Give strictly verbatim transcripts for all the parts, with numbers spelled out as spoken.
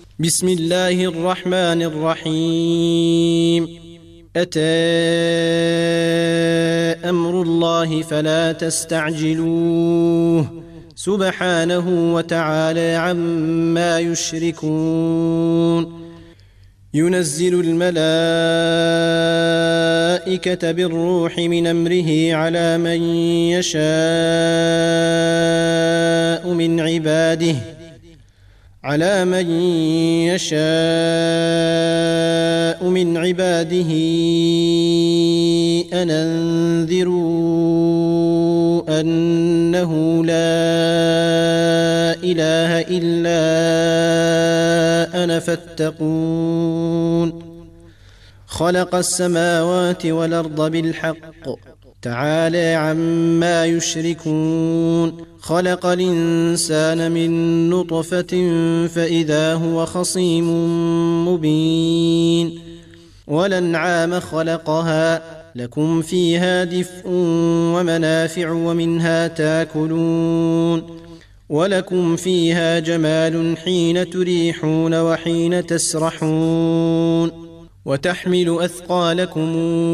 بسم الله الرحمن الرحيم. أتى أمر الله فلا تستعجلوه سبحانه وتعالى عما يشركون. ينزل الملائكة بالروح من أمره على من يشاء من عباده على من يشاء من عباده أن أنذروا أنه لا إله إلا أنا فاتقون. خلق السماوات والأرض بالحق تعالى عما يشركون. خلق الإنسان من نطفة فإذا هو خصيم مبين. والأنعام خلقها لكم فيها دفء ومنافع ومنها تاكلون ولكم فيها جمال حين تريحون وحين تسرحون. وتحمل أثقالكم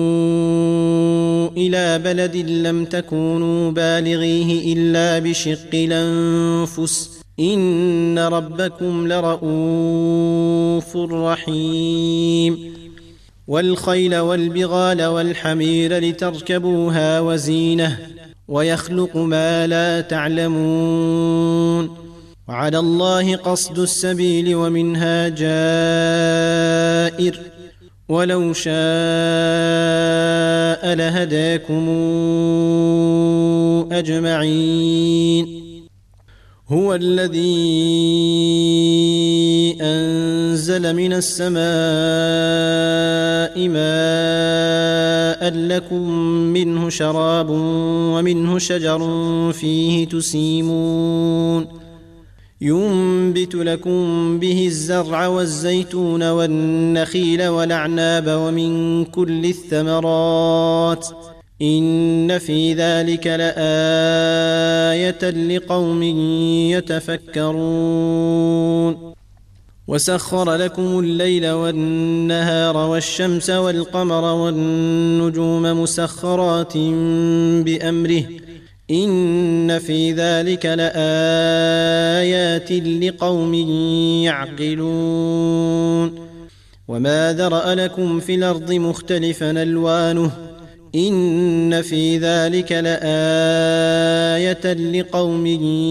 إلى بلد لم تكونوا بالغيه إلا بشق الأنفس إن ربكم لرؤوف رحيم. والخيل والبغال والحمير لتركبوها وزينة ويخلق ما لا تعلمون. وعلى الله قصد السبيل ومنها جائر ولو شاء لهداكم أجمعين. هو الذي أنزل من السماء ماء لكم منه شراب ومنه شجر فيه تسيمون. ينبت لكم به الزرع والزيتون والنخيل والأعناب ومن كل الثمرات إن في ذلك لآية لقوم يتفكرون. وسخر لكم الليل والنهار والشمس والقمر والنجوم مسخرات بأمره إن في ذلك لآيات لقوم يعقلون. وما ذرأ لكم في الأرض مختلفا ألوانه إن في ذلك لآية لقوم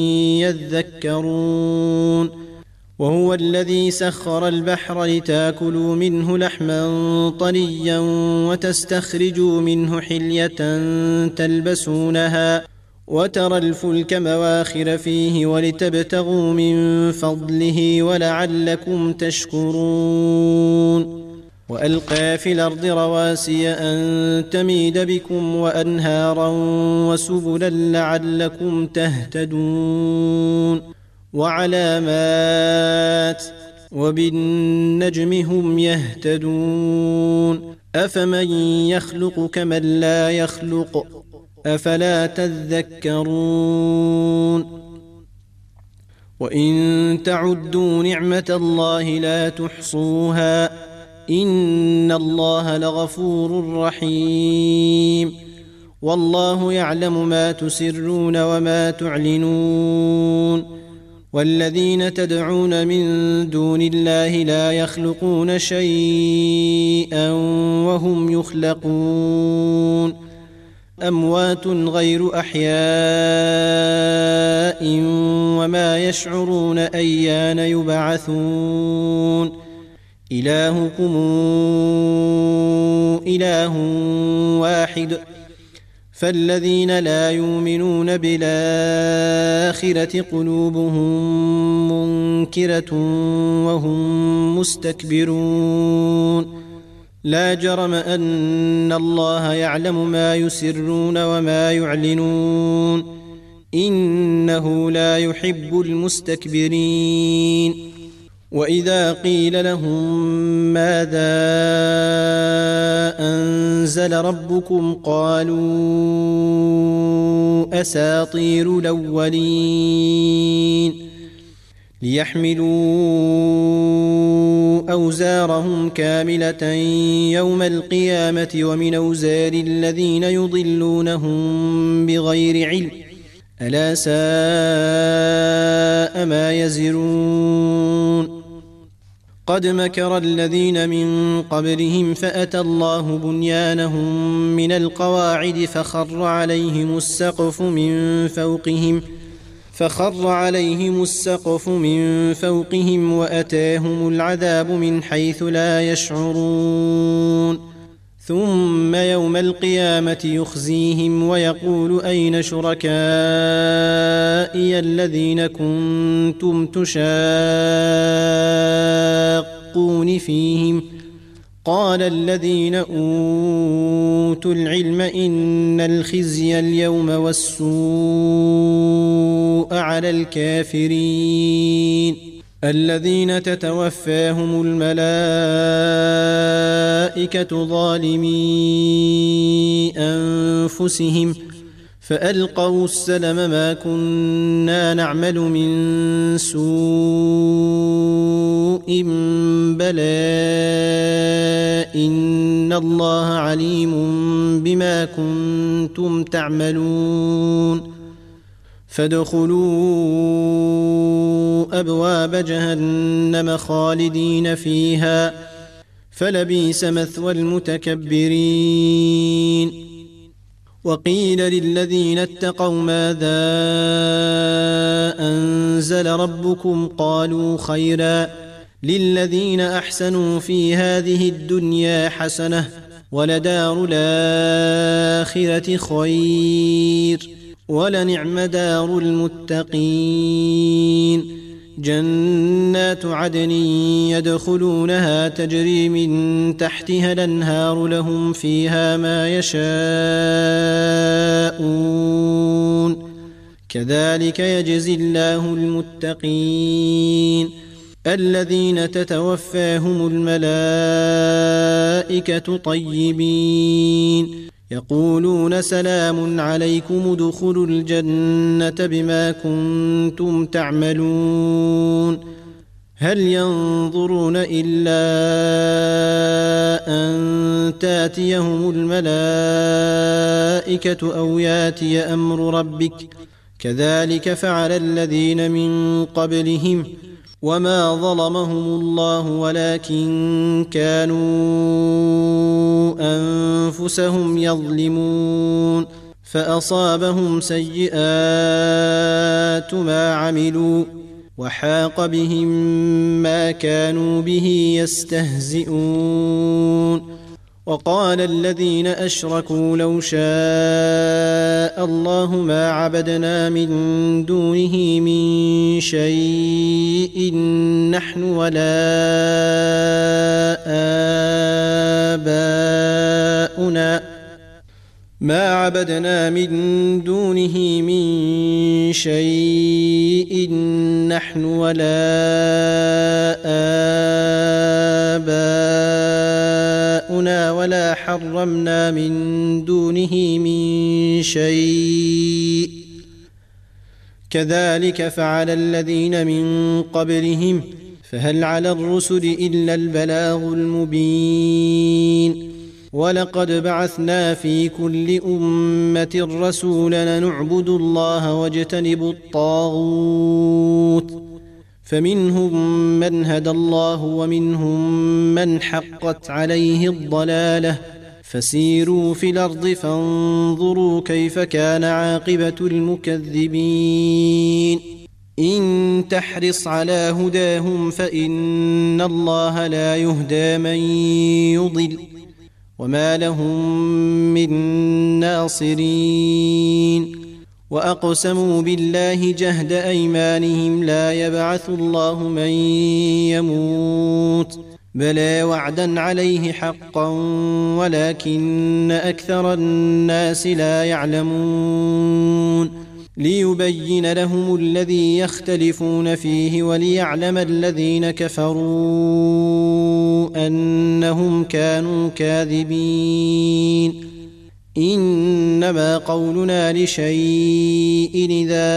يذكرون. وهو الذي سخر البحر لتاكلوا منه لحما طريا وتستخرجوا منه حلية تلبسونها وترى الفلك مواخر فيه ولتبتغوا من فضله ولعلكم تشكرون. وألقى في الأرض رواسي أن تميد بكم وأنهارا وسبلا لعلكم تهتدون. وعلامات وبالنجم هم يهتدون. أفمن يخلق كمن لا يخلق أفلا تذكرون. وإن تعدوا نعمة الله لا تحصوها إن الله لغفور رحيم. والله يعلم ما تسرون وما تعلنون. والذين تدعون من دون الله لا يخلقون شيئا وهم يخلقون. أموات غير أحياء وما يشعرون أيان يبعثون. إلهكم إله واحد فالذين لا يؤمنون بالآخرة قلوبهم منكرة وهم مستكبرون. لا جرم أن الله يعلم ما يسرون وما يعلنون إنه لا يحب المستكبرين. وإذا قيل لهم ماذا أنزل ربكم قالوا أساطير الأولين ليحملوا أوزارهم كاملة يوم القيامة ومن أوزار الذين يضلونهم بغير علم ألا ساء ما يزرون قد مكر الذين من قبلهم فأتى الله بنيانهم من القواعد فخر عليهم السقف من فوقهم فخر عليهم السقف من فوقهم وأتاهم العذاب من حيث لا يشعرون ثم يوم القيامة يخزيهم ويقول أين شركائي الذين كنتم تشاقون فيهم قال الذين أوتوا العلم إن الخزي اليوم والسوء على الكافرين الذين تتوفاهم الملائكة ظالمي أنفسهم فألقوا السلم ما كنا نعمل من سوء بلى إن الله عليم بما كنتم تعملون فادخلوا أبواب جهنم خالدين فيها فلبئس مثوى المتكبرين وقيل للذين اتقوا ماذا أنزل ربكم قالوا خيرا للذين أحسنوا في هذه الدنيا حسنة ولدار الآخرة خير ولنعم دار المتقين جنات عدن يدخلونها تجري من تحتها الأنهار لهم فيها ما يشاءون كذلك يجزي الله المتقين الذين تتوفاهم الملائكة طيبين يقولون سلام عليكم ادخلوا الجنة بما كنتم تعملون هل ينظرون إلا أن تاتيهم الملائكة أو ياتي أمر ربك كذلك فعل الذين من قبلهم وما ظلمهم الله ولكن كانوا أنفسهم يظلمون فأصابهم سيئات ما عملوا وحاق بهم ما كانوا به يستهزئون وقال الذين أشركوا لو شاء الله ما عبدنا من دونه من شيء نحن ولا آباؤنا ما عبدنا من دونه من شيء نحن ولا آباؤنا ولا حرمنا من دونه من شيء كذلك فعل الذين من قبلهم فهل على الرسل إلا البلاغ المبين ولقد بعثنا في كل أمة رسولا نعبد الله واجتنب الطاغوت فمنهم من هدى الله ومنهم من حقت عليه الضلالة فسيروا في الأرض فانظروا كيف كان عاقبة المكذبين إن تحرص على هداهم فإن الله لا يهدى من يضل وما لهم من ناصرين وأقسموا بالله جهد أيمانهم لا يبعث الله من يموت بلى وعدا عليه حقا ولكن أكثر الناس لا يعلمون ليبين لهم الذي يختلفون فيه وليعلم الذين كفروا أنهم كانوا كاذبين إنما قولنا لشيء إذا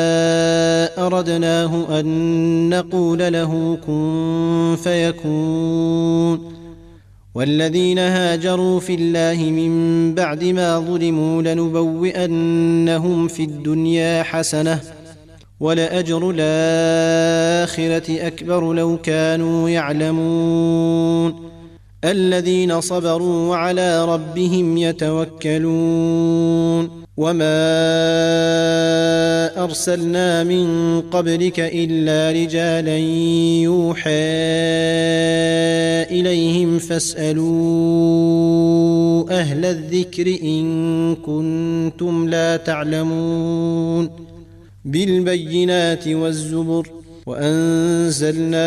أردناه أن نقول له كن فيكون والذين هاجروا في الله من بعد ما ظلموا لنبوئنهم في الدنيا حسنة ولأجر الآخرة أكبر لو كانوا يعلمون الذين صبروا وعلى ربهم يتوكلون وما أرسلنا من قبلك إلا رجالا يوحى إليهم فاسألوا أهل الذكر إن كنتم لا تعلمون بالبينات والزبر وأنزلنا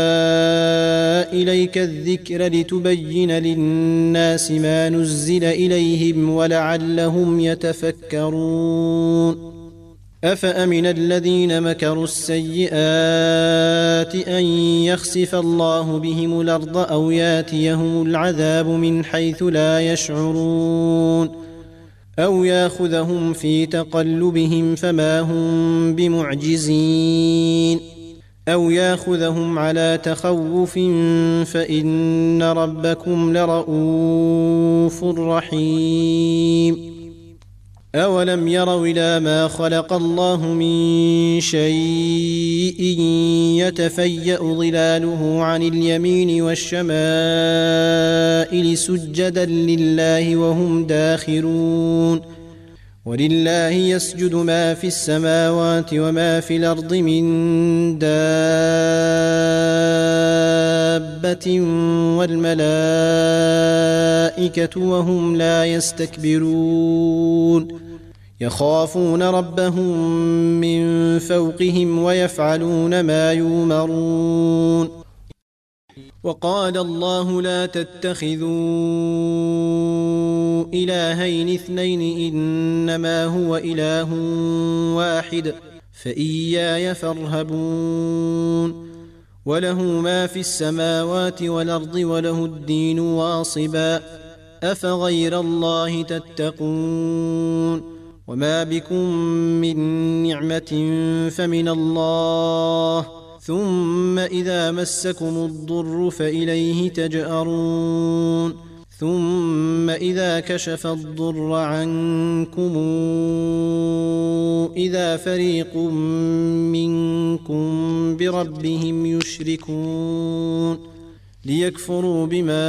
إليك الذكر لتبين للناس ما نزل إليهم ولعلهم يتفكرون أفأمن الذين مكروا السيئات أن يخسف الله بهم الأرض أو ياتيهم العذاب من حيث لا يشعرون أو ياخذهم في تقلبهم فما هم بمعجزين أو ياخذهم على تخوف فإن ربكم لرؤوف رحيم أولم يروا إلى ما خلق الله من شيء يتفيأ ظلاله عن اليمين والشمائل سجدا لله وهم داخرون ولله يسجد ما في السماوات وما في الأرض من دابة والملائكة وهم لا يستكبرون يخافون ربهم من فوقهم ويفعلون ما يؤمرون وقال الله لا تتخذوا إلهين اثنين إنما هو إله واحد فإياي فارهبون وله ما في السماوات والأرض وله الدين واصبا أفغير الله تتقون وما بكم من نعمة فمن الله ثم إذا مسكم الضر فإليه تجأرون ثم إذا كشف الضر عنكم إذا فريق منكم بربهم يشركون ليكفروا بما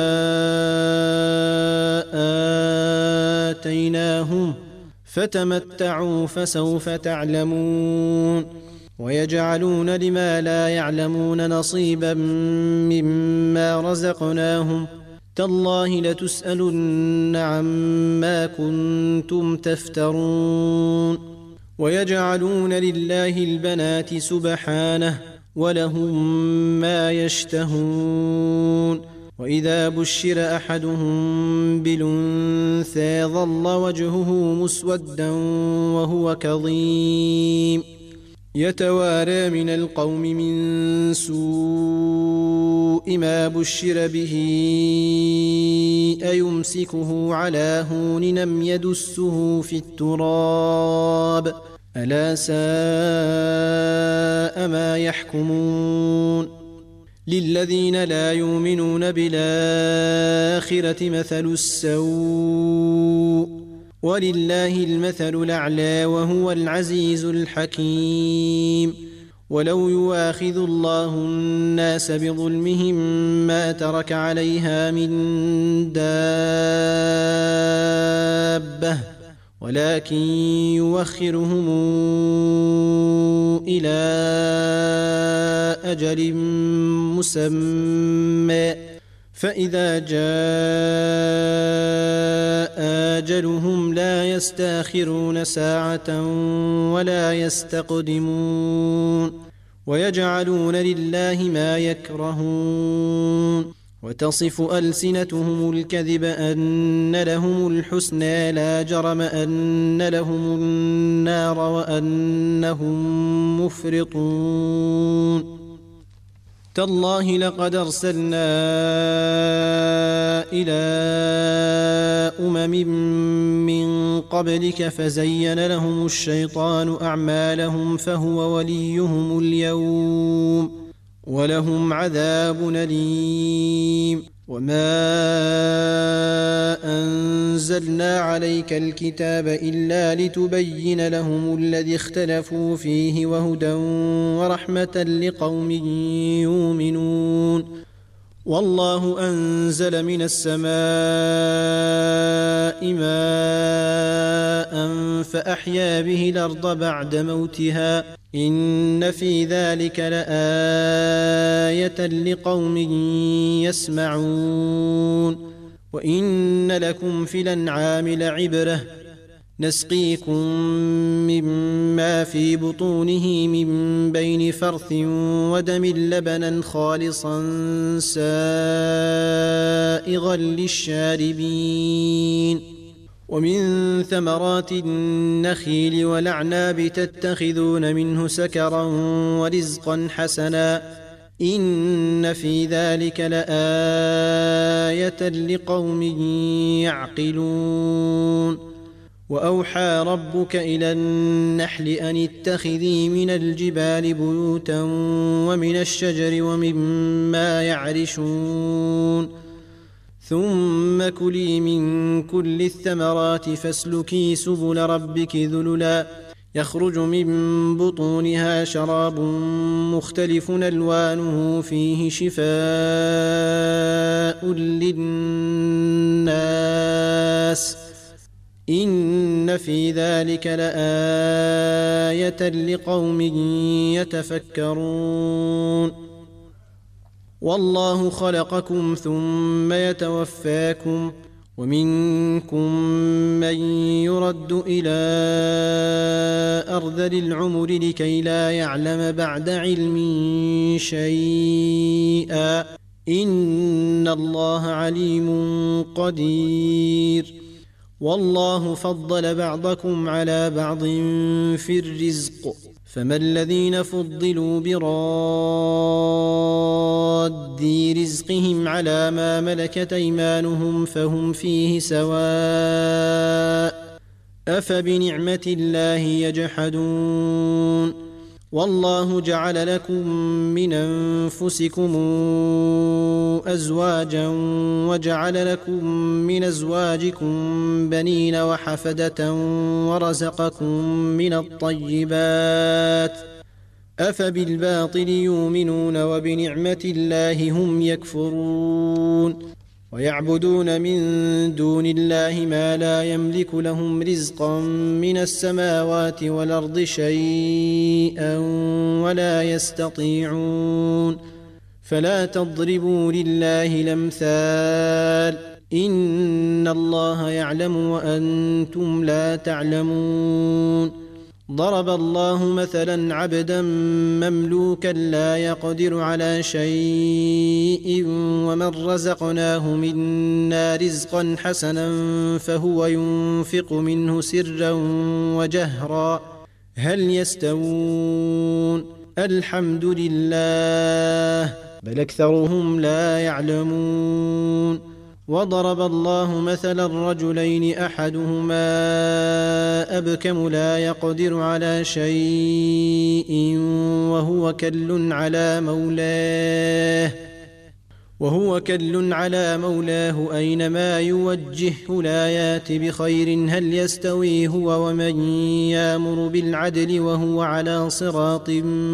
آتيناهم فتمتعوا فسوف تعلمون ويجعلون لما لا يعلمون نصيبا مما رزقناهم تالله لتسألن عما كنتم تفترون ويجعلون لله البنات سبحانه ولهم ما يشتهون وإذا بشر أحدهم بالأنثى ظل وجهه مسودا وهو كظيم يتوارى من القوم من سوء ما بشر به أيمسكه على هون أم يدسه في التراب ألا ساء ما يحكمون للذين لا يؤمنون بالآخرة مثل السوء ولله المثل الأعلى وهو العزيز الحكيم ولو يؤاخذ الله الناس بظلمهم ما ترك عليها من دابة ولكن يؤخرهم إلى أجل مسمى فإذا جاء أجلهم لا يستأخرون ساعة ولا يستقدمون ويجعلون لله ما يكرهون وتصف ألسنتهم الكذب أن لهم الحسنى لا جرم أن لهم النار وأنهم مفرطون تالله لقد أرسلنا إلى أمم من قبلك فزين لهم الشيطان أعمالهم فهو وليهم اليوم ولهم عذاب أليم. وما أنزلنا عليك الكتاب إلا لتبين لهم الذي اختلفوا فيه وهدى ورحمة لقوم يؤمنون. والله أنزل من السماء ماء فأحيا به الأرض بعد موتها إن في ذلك لآية لقوم يسمعون. وإن لكم في الأنعام لعبرة نسقيكم مما في بطونه من بين فرث ودم لبنا خالصا سائغا للشاربين. ومن ثمرات النخيل والأعناب تتخذون منه سكرا ورزقا حسنا إن في ذلك لآية لقوم يعقلون. وأوحى ربك إلى النحل أن اتخذي من الجبال بيوتا ومن الشجر ومما يعرشون ثم كلي من كل الثمرات فاسلكي سبل ربك ذللا يخرج من بطونها شراب مختلف ألوانه فيه شفاء للناس إن في ذلك لآية لقوم يتفكرون. والله خلقكم ثم يتوفاكم ومنكم من يرد إلى أرذل العمر لكي لا يعلم بعد علم شيئا إن الله عليم قدير. والله فضل بعضكم على بعض في الرزق فما الذين فضلوا براد رزقهم على ما ملكت أيمانهم فهم فيه سواء أفبنعمة الله يجحدون. والله جعل لكم من أنفسكم أزواجا وجعل لكم من أزواجكم بنين وحفدة ورزقكم من الطيبات أفبالباطل يؤمنون وبنعمة الله هم يكفرون. ويعبدون من دون الله ما لا يملك لهم رزقا من السماوات والأرض شيئا ولا يستطيعون. فلا تضربوا لله الأمثال إن الله يعلم وأنتم لا تعلمون. ضرب الله مثلا عبدا مملوكا لا يقدر على شيء ومن رزقناه منا رزقا حسنا فهو ينفق منه سرا وجهرا هل يستوون الحمد لله بل أكثرهم لا يعلمون. وضرب الله مثلا رجلين أحدهما أبكم لا يقدر على شيء وهو كل على مولاه وهو كل على مولاه أينما يوجهه لا يات بخير هل يستوي هو ومن يأمر بالعدل وهو على صراط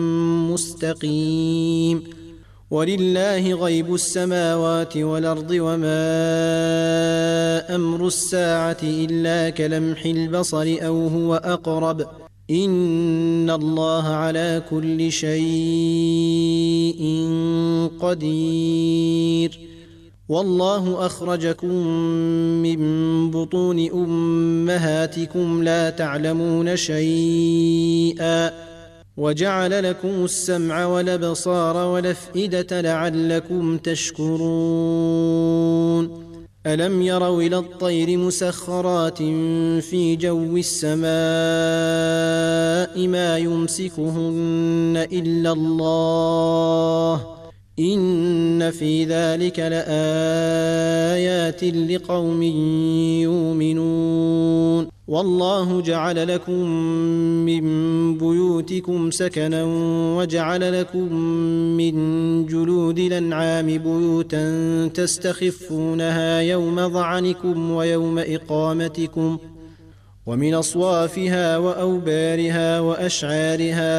مستقيم. ولله غيب السماوات والأرض وما أمر الساعة إلا كلمح البصر أو هو أقرب إن الله على كل شيء قدير. والله أخرجكم من بطون أمهاتكم لا تعلمون شيئا وجعل لكم السمع والأبصار والأفئدة لعلكم تشكرون. ألم يروا إلى الطير مسخرات في جو السماء ما يمسكهن إلا الله إن في ذلك لآيات لقوم يؤمنون والله جعل لكم من بيوتكم سكنا وجعل لكم من جلود الأنعام بيوتا تستخفونها يوم ظعنكم ويوم إقامتكم ومن أصوافها وأوبارها وأشعارها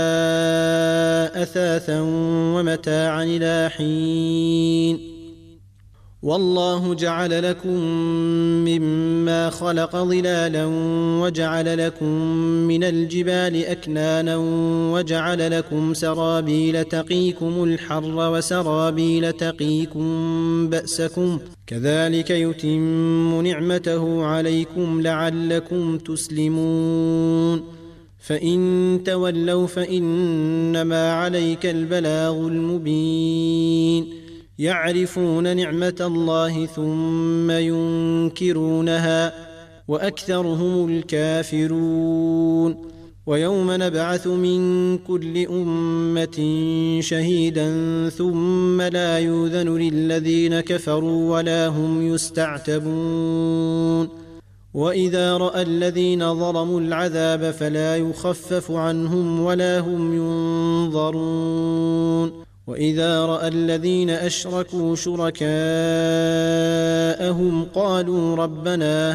أثاثا ومتاعا إلى حين والله جعل لكم مما خلق ظلالا وجعل لكم من الجبال أكنانا وجعل لكم سرابيل تقيكم الحر وسرابيل تقيكم بأسكم كذلك يتم نعمته عليكم لعلكم تسلمون فإن تولوا فإنما عليك البلاغ المبين يعرفون نعمة الله ثم ينكرونها وأكثرهم الكافرون ويوم نبعث من كل أمة شهيدا ثم لا يؤذن للذين كفروا ولا هم يستعتبون وإذا رأى الذين ظلموا العذاب فلا يخفف عنهم ولا هم ينظرون وإذا رأى الذين أشركوا شركاءهم قالوا ربنا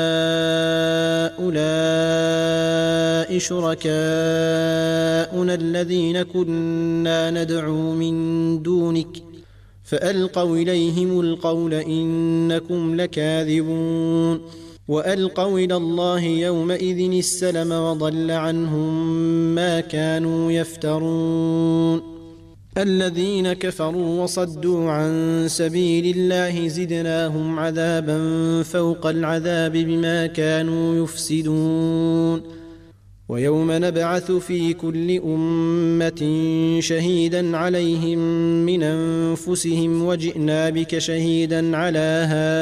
هؤلاء شركاؤنا الذين كنا ندعو من دونك فألقوا إليهم القول إنكم لكاذبون وألقوا إلى الله يومئذ السلم وضل عنهم ما كانوا يفترون الذين كفروا وصدوا عن سبيل الله زدناهم عذابا فوق العذاب بما كانوا يفسدون ويوم نبعث في كل أمة شهيدا عليهم من أنفسهم وجئنا بك شهيدا على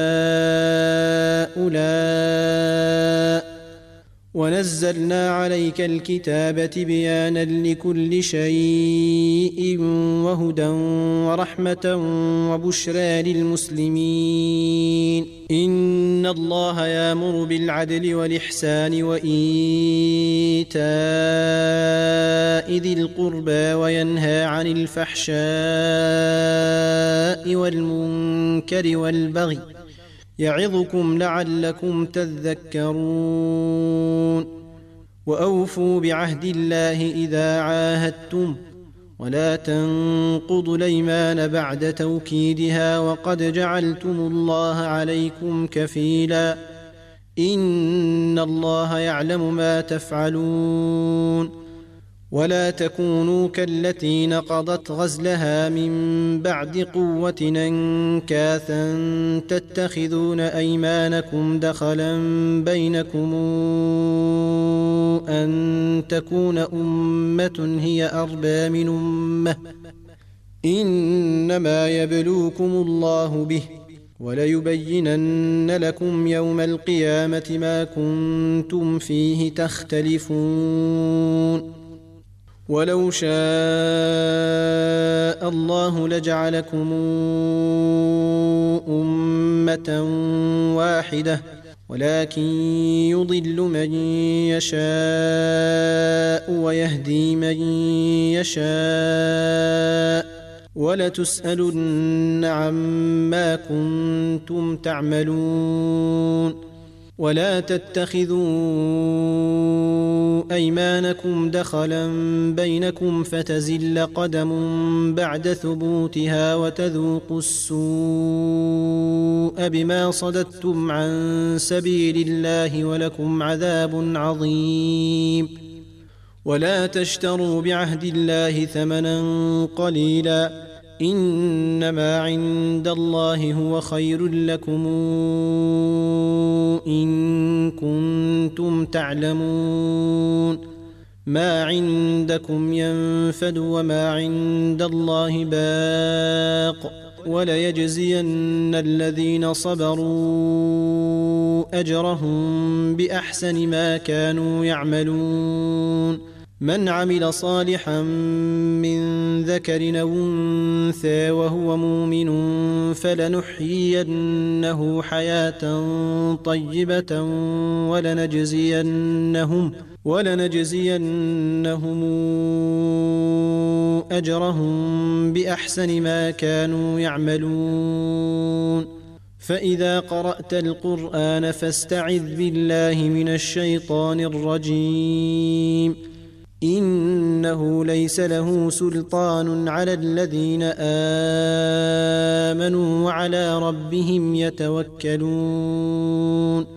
هؤلاء ونزلنا عليك الكتاب بيانا لكل شيء وهدى ورحمة وبشرى للمسلمين إن الله يأمر بالعدل والإحسان وإيتاء ذي القربى وينهى عن الفحشاء والمنكر والبغي يعظكم لعلكم تذكرون وأوفوا بعهد الله إذا عاهدتم ولا تنقضوا الأيمان بعد توكيدها وقد جعلتم الله عليكم كفيلا إن الله يعلم ما تفعلون ولا تكونوا كالتي نقضت غزلها من بعد قوة أنكاثا تتخذون أيمانكم دخلا بينكم أن تكون أمة هي أربى من أمة إنما يبلوكم الله به وليبينن لكم يوم القيامة ما كنتم فيه تختلفون ولو شاء الله لجعلكم أمة واحدة ولكن يضل من يشاء ويهدي من يشاء ولتسألن عما كنتم تعملون ولا تتخذوا أيمانكم دخلا بينكم فتزل قدم بعد ثبوتها وتذوقوا السوء بما صددتم عن سبيل الله ولكم عذاب عظيم ولا تشتروا بعهد الله ثمنا قليلا إنما عند الله هو خير لكم إن كنتم تعلمون ما عندكم ينفد وما عند الله باق وليجزين الذين صبروا أجرهم بأحسن ما كانوا يعملون من عمل صالحا من ذكر أو أنثى وهو مؤمن فلنحيينه حياة طيبة ولنجزينهم ولنجزينهم أجرهم بأحسن ما كانوا يعملون. فإذا قرأت القرآن فاستعذ بالله من الشيطان الرجيم. إنه ليس له سلطان على الذين آمنوا وعلى ربهم يتوكلون.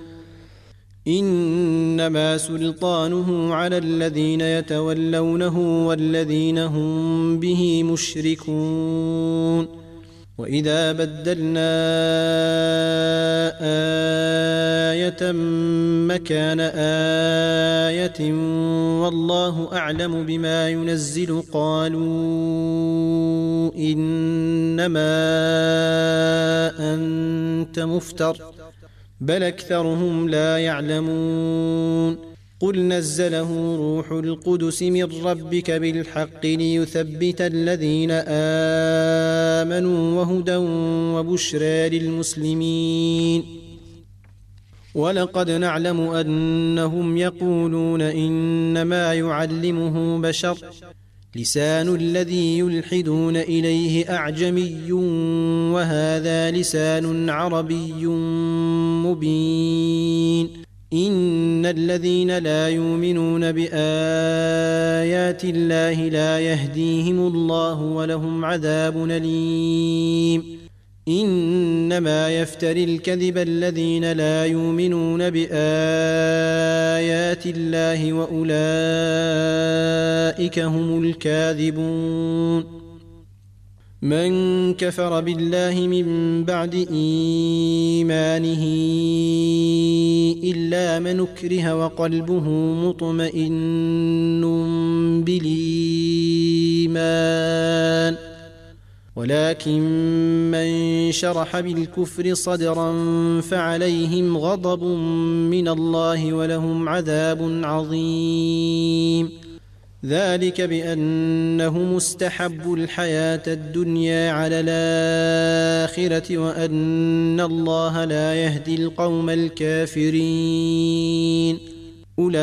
إنما سلطانه على الذين يتولونه والذين هم به مشركون. وإذا بدلنا آية مكان آية والله أعلم بما ينزل قالوا إنما أنت مفتر بل أكثرهم لا يعلمون. قل نزله روح القدس من ربك بالحق ليثبت الذين آمنوا وهدى وبشرى للمسلمين. ولقد نعلم أنهم يقولون إنما يعلمه بشر لسان الذي يلحدون إليه أعجمي وهذا لسان عربي مبين. إن الذين لا يؤمنون بآيات الله لا يهديهم الله ولهم عذاب أليم. إنما يفتري الكذب الذين لا يؤمنون بآيات الله وأولئك هم الكاذبون. من كفر بالله من بعد إيمانه إلا من أكره وقلبه مطمئن بالإيمان ولكن من شرح بالكفر صدرا فعليهم غضب من الله ولهم عذاب عظيم. ذلك بأنهم استحبوا الحياة الدنيا على الآخرة وأن الله لا يهدي القوم الكافرين. أولئك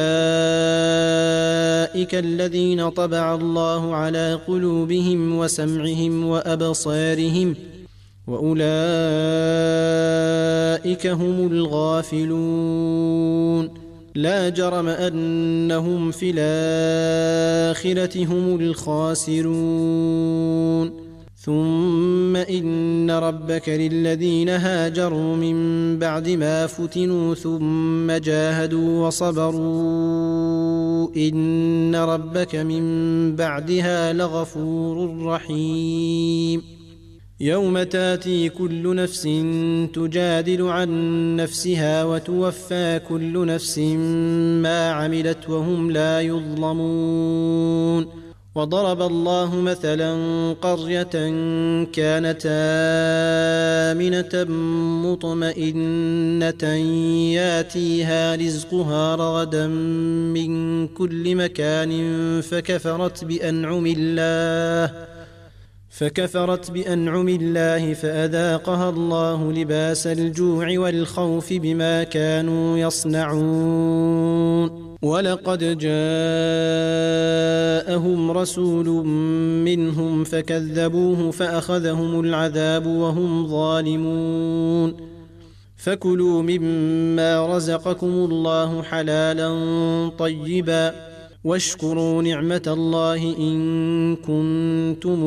الذين طبع الله على قلوبهم وسمعهم وأبصارهم وأولئك هم الغافلون. لا جرم أنهم في الآخرة هم الخاسرون. ثم إن ربك للذين هاجروا من بعد ما فتنوا ثم جاهدوا وصبروا إن ربك من بعدها لغفور رحيم. يوم تاتي كل نفس تجادل عن نفسها وتوفى كل نفس ما عملت وهم لا يظلمون. وضرب الله مثلا قرية كانت آمنة مطمئنة ياتيها رزقها رغدا من كل مكان فكفرت بأنعم الله فكفرت بأنعم الله فأذاقها الله لباس الجوع والخوف بما كانوا يصنعون. ولقد جاءهم رسول منهم فكذبوه فأخذهم العذاب وهم ظالمون. فكلوا مما رزقكم الله حلالا طيبا واشكروا نعمة الله إن كنتم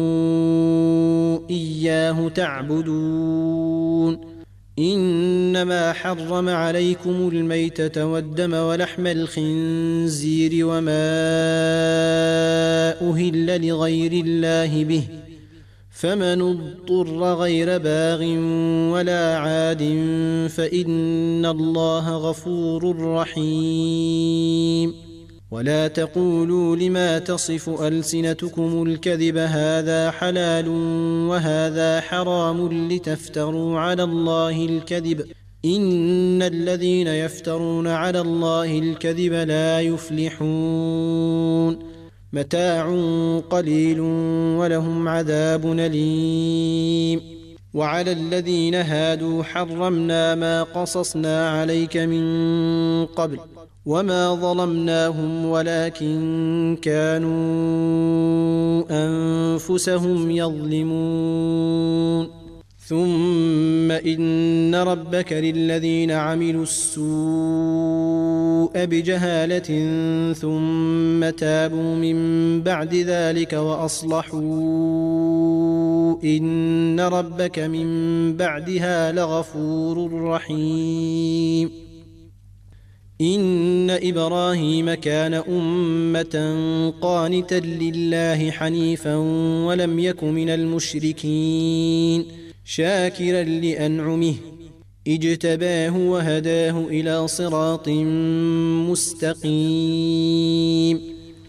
إياه تعبدون. إنما حرم عليكم الميتة والدم ولحم الخنزير وما أهل لغير الله به فمن اضطر غير باغ ولا عاد فإن الله غفور رحيم. ولا تقولوا لما تصف ألسنتكم الكذب هذا حلال وهذا حرام لتفتروا على الله الكذب إن الذين يفترون على الله الكذب لا يفلحون متاع قليل ولهم عذاب أليم وعلى الذين هادوا حرمنا ما قصصنا عليك من قبل وما ظلمناهم ولكن كانوا أنفسهم يظلمون ثم إن ربك للذين عملوا السوء بجهالة ثم تابوا من بعد ذلك وأصلحوا إن ربك من بعدها لغفور رحيم إن إبراهيم كان أمة قانتا لله حنيفا ولم يك من المشركين شاكرا لأنعمه اجتباه وهداه إلى صراط مستقيم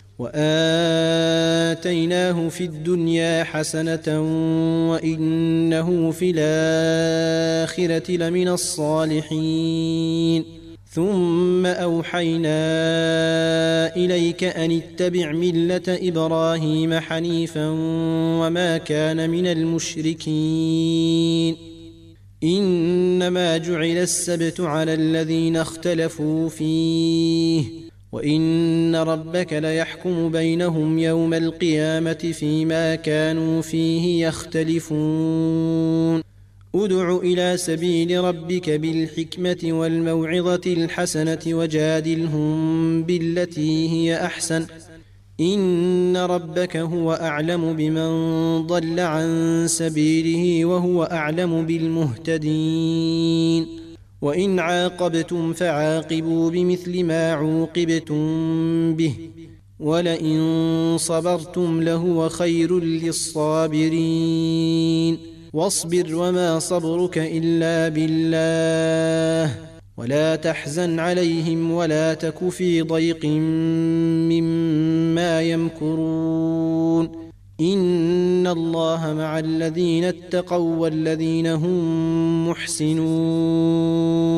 وآتيناه في الدنيا حسنة وإنه في الآخرة لمن الصالحين ثم أوحينا إليك أن اتبع ملة إبراهيم حنيفا وما كان من المشركين إنما جعل السبت على الذين اختلفوا فيه وإن ربك ليحكم بينهم يوم القيامة فيما كانوا فيه يختلفون ادع إلى سبيل ربك بالحكمة والموعظة الحسنة وجادلهم بالتي هي أحسن إن ربك هو أعلم بمن ضل عن سبيله وهو أعلم بالمهتدين وإن عاقبتم فعاقبوا بمثل ما عوقبتم به ولئن صبرتم لهو خير للصابرين واصبر وما صبرك إلا بالله ولا تحزن عليهم ولا تك في ضيق مما يمكرون إن الله مع الذين اتقوا والذين هم محسنون